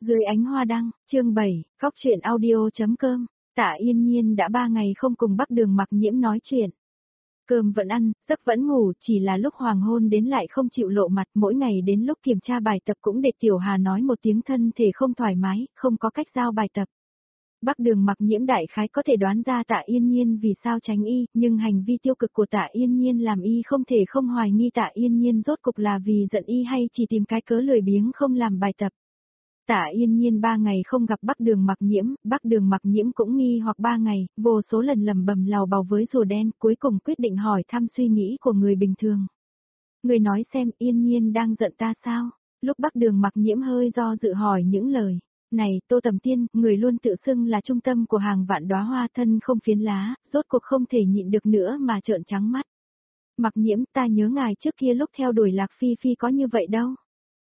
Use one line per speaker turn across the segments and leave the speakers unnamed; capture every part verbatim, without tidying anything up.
Dưới ánh hoa đăng, chương bảy, Cóc truyện audio.com, Tạ Yên Nhiên đã ba ngày không cùng Bắc Đường Mặc Nhiễm nói chuyện. Cơm vẫn ăn, giấc vẫn ngủ, chỉ là lúc hoàng hôn đến lại không chịu lộ mặt, mỗi ngày đến lúc kiểm tra bài tập cũng để Tiểu Hà nói một tiếng thân thể không thoải mái, không có cách giao bài tập. Bắc Đường Mặc Nhiễm đại khái có thể đoán ra Tạ Yên Nhiên vì sao tránh y, nhưng hành vi tiêu cực của Tạ Yên Nhiên làm y không thể không hoài nghi Tạ Yên Nhiên rốt cục là vì giận y hay chỉ tìm cái cớ lười biếng không làm bài tập. Tạ Yên Nhiên ba ngày không gặp Bắc Đường Mặc Nhiễm, Bắc Đường Mặc Nhiễm cũng nghi hoặc ba ngày, vô số lần lầm bầm lào bào với rùa đen, cuối cùng quyết định hỏi thăm suy nghĩ của người bình thường. Người nói xem, Yên Nhiên đang giận ta sao? Lúc Bắc Đường Mặc Nhiễm hơi do dự hỏi những lời. Này, Tô Tầm Tiên, người luôn tự xưng là trung tâm của hàng vạn đóa hoa, thân không phiến lá, rốt cuộc không thể nhịn được nữa mà trợn trắng mắt. Mặc Nhiễm, ta nhớ ngài trước kia lúc theo đuổi Lạc Phi Phi có như vậy đâu.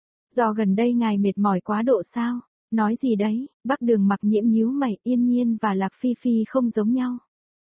Do gần đây ngài mệt mỏi quá độ sao? Nói gì đấy? Bắc Đường Mặc Nhiễm nhíu mày, Yên Nhiên và Lạc Phi Phi không giống nhau.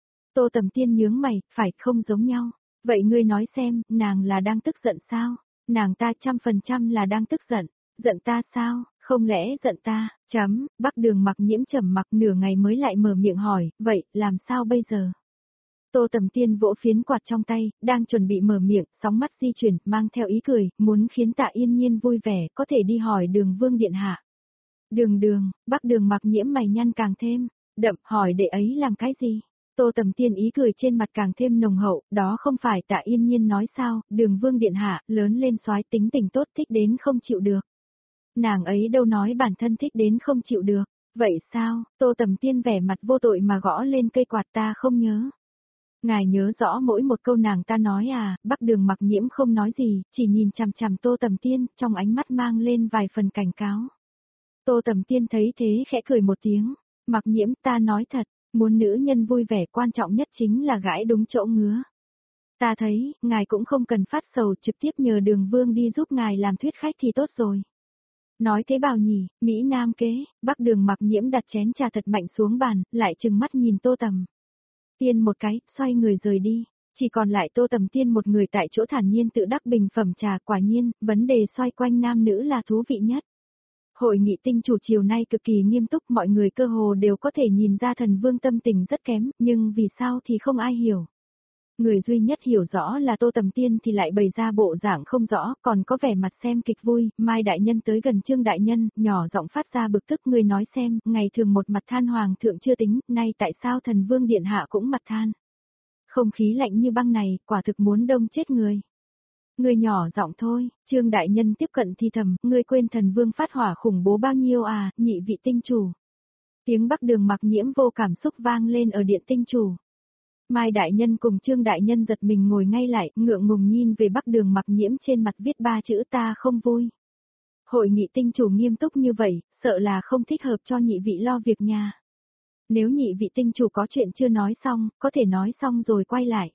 Tô Tầm Tiên nhướng mày, phải không giống nhau. Vậy ngươi nói xem, nàng là đang tức giận sao? Nàng ta trăm phần trăm là đang tức giận. Giận ta sao? Không lẽ giận ta? Chấm, Bắc Đường Mặc Nhiễm trầm mặc nửa ngày mới lại mở miệng hỏi, vậy, làm sao bây giờ? Tô Tầm Tiên vỗ phiến quạt trong tay, đang chuẩn bị mở miệng, sóng mắt di chuyển, mang theo ý cười, muốn khiến Tạ Yên Nhiên vui vẻ, có thể đi hỏi Đường Vương điện hạ. Đường Đường, Bắc Đường Mặc Nhiễm mày nhăn càng thêm, đậm, hỏi đệ ấy làm cái gì? Tô Tầm Tiên ý cười trên mặt càng thêm nồng hậu, đó không phải Tạ Yên Nhiên nói sao, Đường Vương điện hạ, lớn lên soái tính tình tốt thích đến không chịu được. Nàng ấy đâu nói bản thân thích đến không chịu được, vậy sao? Tô Tầm Tiên vẻ mặt vô tội mà gõ lên cây quạt, ta không nhớ. Ngài nhớ rõ mỗi một câu nàng ta nói à? Bắc Đường Mặc Nhiễm không nói gì, chỉ nhìn chằm chằm Tô Tầm Tiên, trong ánh mắt mang lên vài phần cảnh cáo. Tô Tầm Tiên thấy thế khẽ cười một tiếng, Mặc Nhiễm, ta nói thật, muốn nữ nhân vui vẻ quan trọng nhất chính là gãi đúng chỗ ngứa. Ta thấy, ngài cũng không cần phát sầu, trực tiếp nhờ Đường Vương đi giúp ngài làm thuyết khách thì tốt rồi. Nói thế bảo nhỉ, Mỹ Nam kế, Bắc Đường Mặc Nhiễm đặt chén trà thật mạnh xuống bàn, lại trừng mắt nhìn Tô Tầm Tiên một cái, xoay người rời đi, chỉ còn lại Tô Tầm Tiên một người tại chỗ thản nhiên tự đắc bình phẩm trà. Quả nhiên, vấn đề xoay quanh nam nữ là thú vị nhất. Hội nghị tinh chủ chiều nay cực kỳ nghiêm túc, mọi người cơ hồ đều có thể nhìn ra Thần Vương tâm tình rất kém, nhưng vì sao thì không ai hiểu. Người duy nhất hiểu rõ là Tô Tầm Tiên thì lại bày ra bộ dạng không rõ, còn có vẻ mặt xem kịch vui. Mai đại nhân tới gần Trương đại nhân, nhỏ giọng phát ra bực tức, người nói xem, ngày thường một mặt than hoàng thượng chưa tính, nay tại sao Thần Vương điện hạ cũng mặt than. Không khí lạnh như băng này, quả thực muốn đông chết người. Người nhỏ giọng thôi, Trương đại nhân tiếp cận thì thầm, ngươi quên Thần Vương phát hỏa khủng bố bao nhiêu à, nhị vị tinh chủ. Tiếng Bắc Đường Mặc Nhiễm vô cảm xúc vang lên ở điện tinh chủ. Mai đại nhân cùng Trương đại nhân giật mình ngồi ngay lại, ngượng ngùng nhìn về Bắc Đường Mặc Nhiễm, trên mặt viết ba chữ ta không vui. Hội nghị tinh chủ nghiêm túc như vậy, sợ là không thích hợp cho nhị vị lo việc nhà. Nếu nhị vị tinh chủ có chuyện chưa nói xong, có thể nói xong rồi quay lại.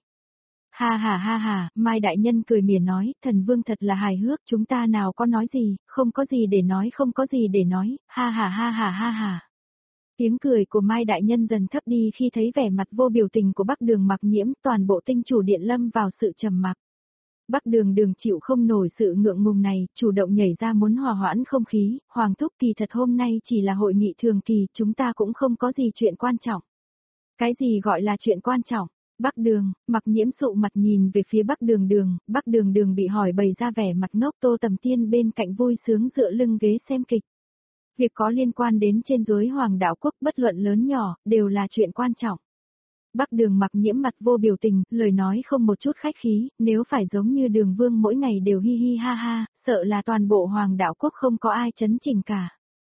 Ha ha ha ha, Mai đại nhân cười mỉa nói, Thần Vương thật là hài hước, chúng ta nào có nói gì, không có gì để nói, không có gì để nói, ha ha ha ha ha ha. Tiếng cười của Mai đại nhân dần thấp đi khi thấy vẻ mặt vô biểu tình của Bắc Đường Mặc Nhiễm, toàn bộ tinh chủ điện lâm vào sự trầm mặc. Bắc Đường Đường chịu không nổi sự ngượng ngùng này, chủ động nhảy ra muốn hòa hoãn không khí, Hoàng thúc, kỳ thật hôm nay chỉ là hội nghị thường kỳ, chúng ta cũng không có gì chuyện quan trọng. Cái gì gọi là chuyện quan trọng? Bắc Đường, Mặc Nhiễm sụ mặt nhìn về phía Bắc Đường Đường, Bắc Đường Đường bị hỏi bày ra vẻ mặt ngốc. Tô Tầm Tiên bên cạnh vui sướng dựa lưng ghế xem kịch. Việc có liên quan đến trên dưới Hoàng đạo quốc, bất luận lớn nhỏ, đều là chuyện quan trọng. Bắc Đường Mặc Nhiễm mặt vô biểu tình, lời nói không một chút khách khí, nếu phải giống như Đường Vương mỗi ngày đều hi hi ha ha, sợ là toàn bộ Hoàng đạo quốc không có ai chấn chỉnh cả.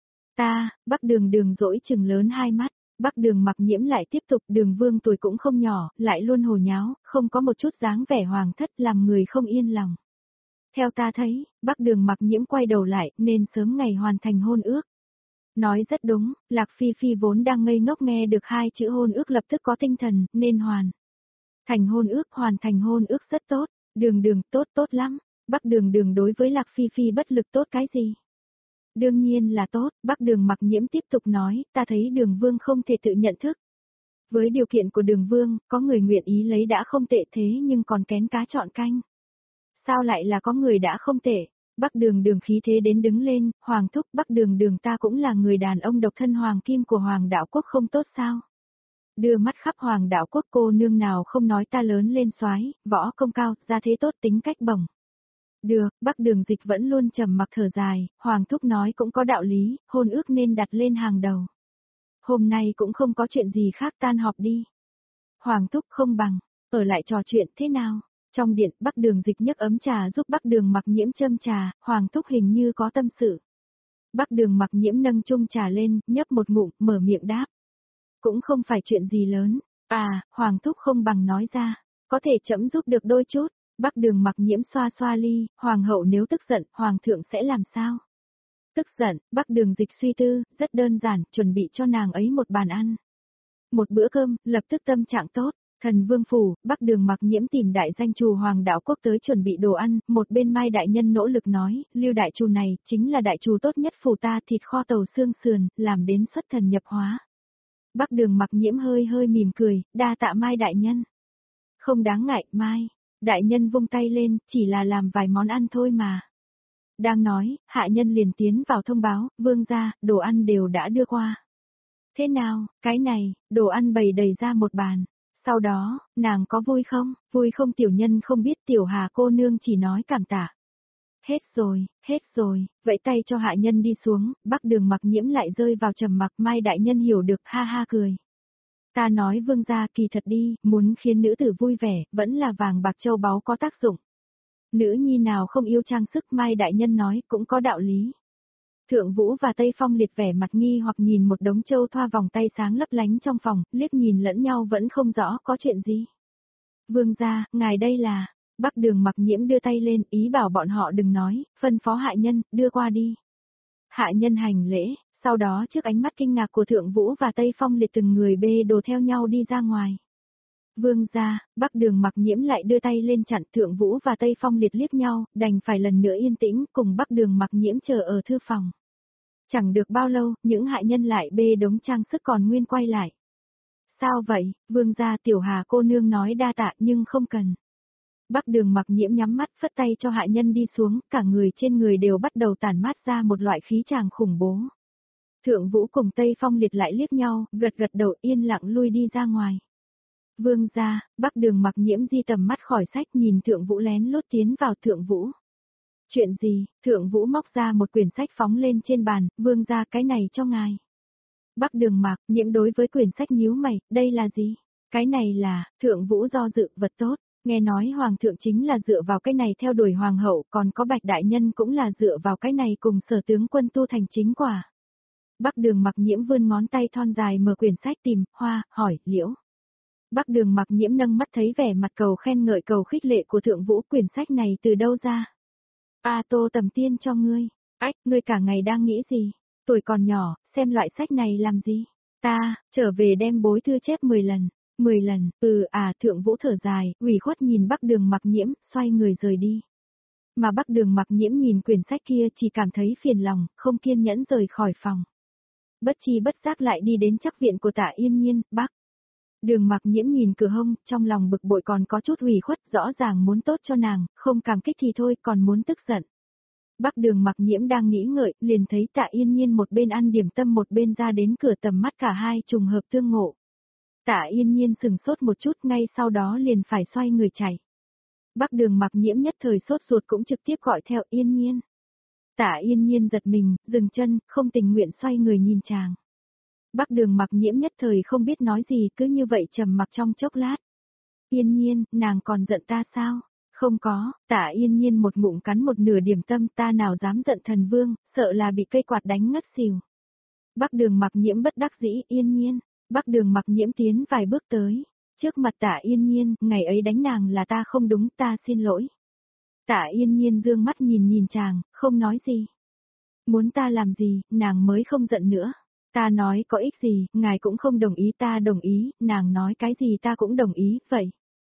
Ta, Bắc Đường Đường dỗi chừng lớn hai mắt, Bắc Đường Mặc Nhiễm lại tiếp tục, Đường Vương tuổi cũng không nhỏ, lại luôn hồ nháo, không có một chút dáng vẻ hoàng thất, làm người không yên lòng. Theo ta thấy, Bắc Đường Mặc Nhiễm quay đầu lại, nên sớm ngày hoàn thành hôn ước. Nói rất đúng, Lạc Phi Phi vốn đang ngây ngốc nghe được hai chữ hôn ước lập tức có tinh thần, nên hoàn thành hôn ước, hoàn thành hôn ước rất tốt. Đường Đường tốt tốt lắm. Bắc Đường Đường đối với Lạc Phi Phi bất lực tốt cái gì? Đương nhiên là tốt. Bắc Đường Mặc Nhiễm tiếp tục nói, ta thấy Đường Vương không thể tự nhận thức. Với điều kiện của Đường Vương, có người nguyện ý lấy đã không tệ, thế nhưng còn kén cá chọn canh. Sao lại là có người đã không tệ? Bắc Đường Đường khí thế đến đứng lên, Hoàng thúc, Bắc Đường Đường ta cũng là người đàn ông độc thân hoàng kim của Hoàng đạo quốc không tốt sao? Đưa mắt khắp Hoàng đạo quốc, cô nương nào không nói ta lớn lên soái, võ công cao, gia thế tốt, tính cách bổng. Được, Bắc Đường Dịch vẫn luôn trầm mặc thở dài, Hoàng thúc nói cũng có đạo lý, hôn ước nên đặt lên hàng đầu. Hôm nay cũng không có chuyện gì khác, tan họp đi. Hoàng thúc không bằng, ở lại trò chuyện thế nào? Trong điện, Bắc Đường Dịch nhấc ấm trà giúp Bắc Đường Mặc Nhiễm châm trà, Hoàng thúc hình như có tâm sự. Bắc Đường Mặc Nhiễm nâng chung trà lên, nhấp một ngụm, mở miệng đáp. Cũng không phải chuyện gì lớn, à, Hoàng thúc không bằng nói ra, có thể chấm giúp được đôi chút. Bắc Đường Mặc Nhiễm xoa xoa ly, Hoàng hậu nếu tức giận, Hoàng thượng sẽ làm sao? Tức giận, Bắc Đường Dịch suy tư, rất đơn giản, chuẩn bị cho nàng ấy một bàn ăn. Một bữa cơm, lập tức tâm trạng tốt. Thần Vương Phủ, Bắc Đường Mặc Nhiễm tìm đại danh chủ Hoàng đạo quốc tới chuẩn bị đồ ăn, một bên Mai đại nhân nỗ lực nói, Lưu đại chủ này, chính là đại chủ tốt nhất phủ ta, thịt kho tàu xương sườn, làm đến xuất thần nhập hóa. Bắc Đường Mặc Nhiễm hơi hơi mỉm cười, đa tạ Mai đại nhân. Không đáng ngại, Mai. Đại nhân vung tay lên, chỉ là làm vài món ăn thôi mà. Đang nói, hạ nhân liền tiến vào thông báo, vương gia, đồ ăn đều đã đưa qua. Thế nào, cái này, đồ ăn bày đầy ra một bàn. Sau đó, nàng có vui không? Vui không, tiểu nhân không biết, tiểu Hà cô nương chỉ nói cảm tạ. Hết rồi, hết rồi, vẫy tay cho hạ nhân đi xuống, Bắc Đường Mặc Nhiễm lại rơi vào trầm mặc, Mai đại nhân hiểu được, ha ha cười. Ta nói vương gia, kỳ thật đi, muốn khiến nữ tử vui vẻ, vẫn là vàng bạc châu báu có tác dụng. Nữ nhi nào không yêu trang sức, Mai đại nhân nói cũng có đạo lý. Thượng Vũ và Tây Phong liệt vẻ mặt nghi hoặc nhìn một đống châu thoa vòng tay sáng lấp lánh trong phòng, liếc nhìn lẫn nhau vẫn không rõ có chuyện gì. Vương gia, ngài đây là, Bắc Đường Mặc Nhiễm đưa tay lên, ý bảo bọn họ đừng nói, phân phó hạ nhân, đưa qua đi. Hạ nhân hành lễ, sau đó trước ánh mắt kinh ngạc của Thượng Vũ và Tây Phong liệt từng người bê đồ theo nhau đi ra ngoài. Vương gia, Bắc Đường Mặc Nhiễm lại đưa tay lên chặn, Thượng Vũ và Tây Phong liệt liếc nhau, đành phải lần nữa yên tĩnh, cùng Bắc Đường Mặc Nhiễm chờ ở thư phòng. Chẳng được bao lâu, những hạ nhân lại bê đống trang sức còn nguyên quay lại. Sao vậy, vương gia, tiểu Hà cô nương nói đa tạ nhưng không cần. Bắc Đường Mặc Nhiễm nhắm mắt phất tay cho hạ nhân đi xuống, cả người trên người đều bắt đầu tản mát ra một loại khí tràng khủng bố. Thượng Vũ cùng Tây Phong liệt lại liếc nhau, gật gật đầu yên lặng lui đi ra ngoài. Vương gia, Bắc Đường Mặc Nhiễm di tầm mắt khỏi sách nhìn Thượng Vũ lén lút tiến vào. Thượng Vũ. Chuyện gì? Thượng Vũ móc ra một quyển sách phóng lên trên bàn, vương gia, cái này cho ngài. Bắc Đường Mặc Nhiễm đối với quyển sách nhíu mày, đây là gì? Cái này là, Thượng Vũ do dự, vật tốt, nghe nói Hoàng thượng chính là dựa vào cái này theo đuổi Hoàng hậu, còn có Bạch đại nhân cũng là dựa vào cái này cùng Sở tướng quân tu thành chính quả. Bắc Đường Mặc Nhiễm vươn ngón tay thon dài mở quyển sách tìm, hoa, hỏi, liễu. Bắc Đường Mặc Nhiễm nâng mắt thấy vẻ mặt cầu khen ngợi cầu khích lệ của Thượng Vũ, quyển sách này từ đâu ra? A Tô Tầm Tiên cho ngươi. Ách, ngươi cả ngày đang nghĩ gì? Tuổi còn nhỏ, xem loại sách này làm gì? Ta, trở về đem bối thư chép mười lần. mười lần, ừ à, Thượng Vũ thở dài, ủy khuất nhìn Bắc Đường Mặc Nhiễm, xoay người rời đi. Mà Bắc Đường Mặc Nhiễm nhìn quyển sách kia chỉ cảm thấy phiền lòng, không kiên nhẫn rời khỏi phòng. Bất chi bất giác lại đi đến chắc viện của Tạ Yên Nhiên, Bắc. Đường Mặc Nhiễm nhìn cửa hông, trong lòng bực bội còn có chút ủy khuất, rõ ràng muốn tốt cho nàng, không cảm kích thì thôi, còn muốn tức giận. Bắc Đường Mặc Nhiễm đang nghĩ ngợi, liền thấy Tạ Yên Nhiên một bên ăn điểm tâm một bên ra đến cửa, tầm mắt cả hai trùng hợp tương ngộ. Tạ Yên Nhiên sừng sốt một chút, ngay sau đó liền phải xoay người chạy. Bắc Đường Mặc Nhiễm nhất thời sốt ruột cũng trực tiếp gọi theo Yên Nhiên. Tạ Yên Nhiên giật mình, dừng chân, không tình nguyện xoay người nhìn chàng. Bắc Đường Mặc Nhiễm nhất thời không biết nói gì, cứ như vậy trầm mặc trong chốc lát. Yên Nhiên, nàng còn giận ta sao? Không có, Tạ Yên Nhiên một ngụm cắn một nửa điểm tâm, ta nào dám giận thần vương, sợ là bị cây quạt đánh ngất xỉu. Bắc Đường Mặc Nhiễm bất đắc dĩ, Yên Nhiên. Bắc Đường Mặc Nhiễm tiến vài bước tới. Trước mặt Tạ Yên Nhiên, ngày ấy đánh nàng là ta không đúng, ta xin lỗi. Tạ Yên Nhiên dương mắt nhìn nhìn chàng, không nói gì. Muốn ta làm gì, nàng mới không giận nữa. Ta nói có ích gì, ngài cũng không đồng ý, ta đồng ý, nàng nói cái gì ta cũng đồng ý, vậy.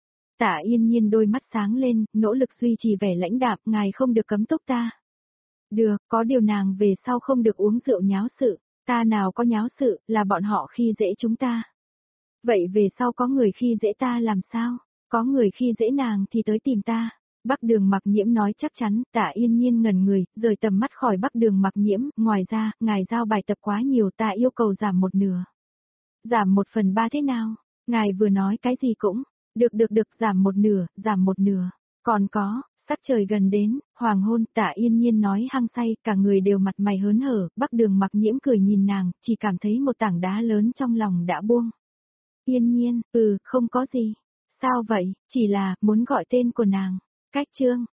Tạ Yên Nhiên đôi mắt sáng lên, nỗ lực duy trì vẻ lãnh đạm, ngài không được cấm túc ta. Được, có điều nàng về sau không được uống rượu nháo sự, ta nào có nháo sự, là bọn họ khi dễ chúng ta. Vậy về sau có người khi dễ ta làm sao, có người khi dễ nàng thì tới tìm ta, Bắc Đường Mặc Nhiễm nói chắc chắn, Tạ Yên Nhiên ngẩn người, rời tầm mắt khỏi Bắc Đường Mặc Nhiễm, ngoài ra, ngài giao bài tập quá nhiều, ta yêu cầu giảm một nửa. Giảm một phần ba thế nào? Ngài vừa nói cái gì cũng, được được được, giảm một nửa, giảm một nửa. Còn có, sắc trời gần đến, hoàng hôn, Tạ Yên Nhiên nói hăng say, cả người đều mặt mày hớn hở, Bắc Đường Mặc Nhiễm cười nhìn nàng, chỉ cảm thấy một tảng đá lớn trong lòng đã buông. Yên Nhiên, ừ, không có gì. Sao vậy, chỉ là, muốn gọi tên của nàng. Cách chương,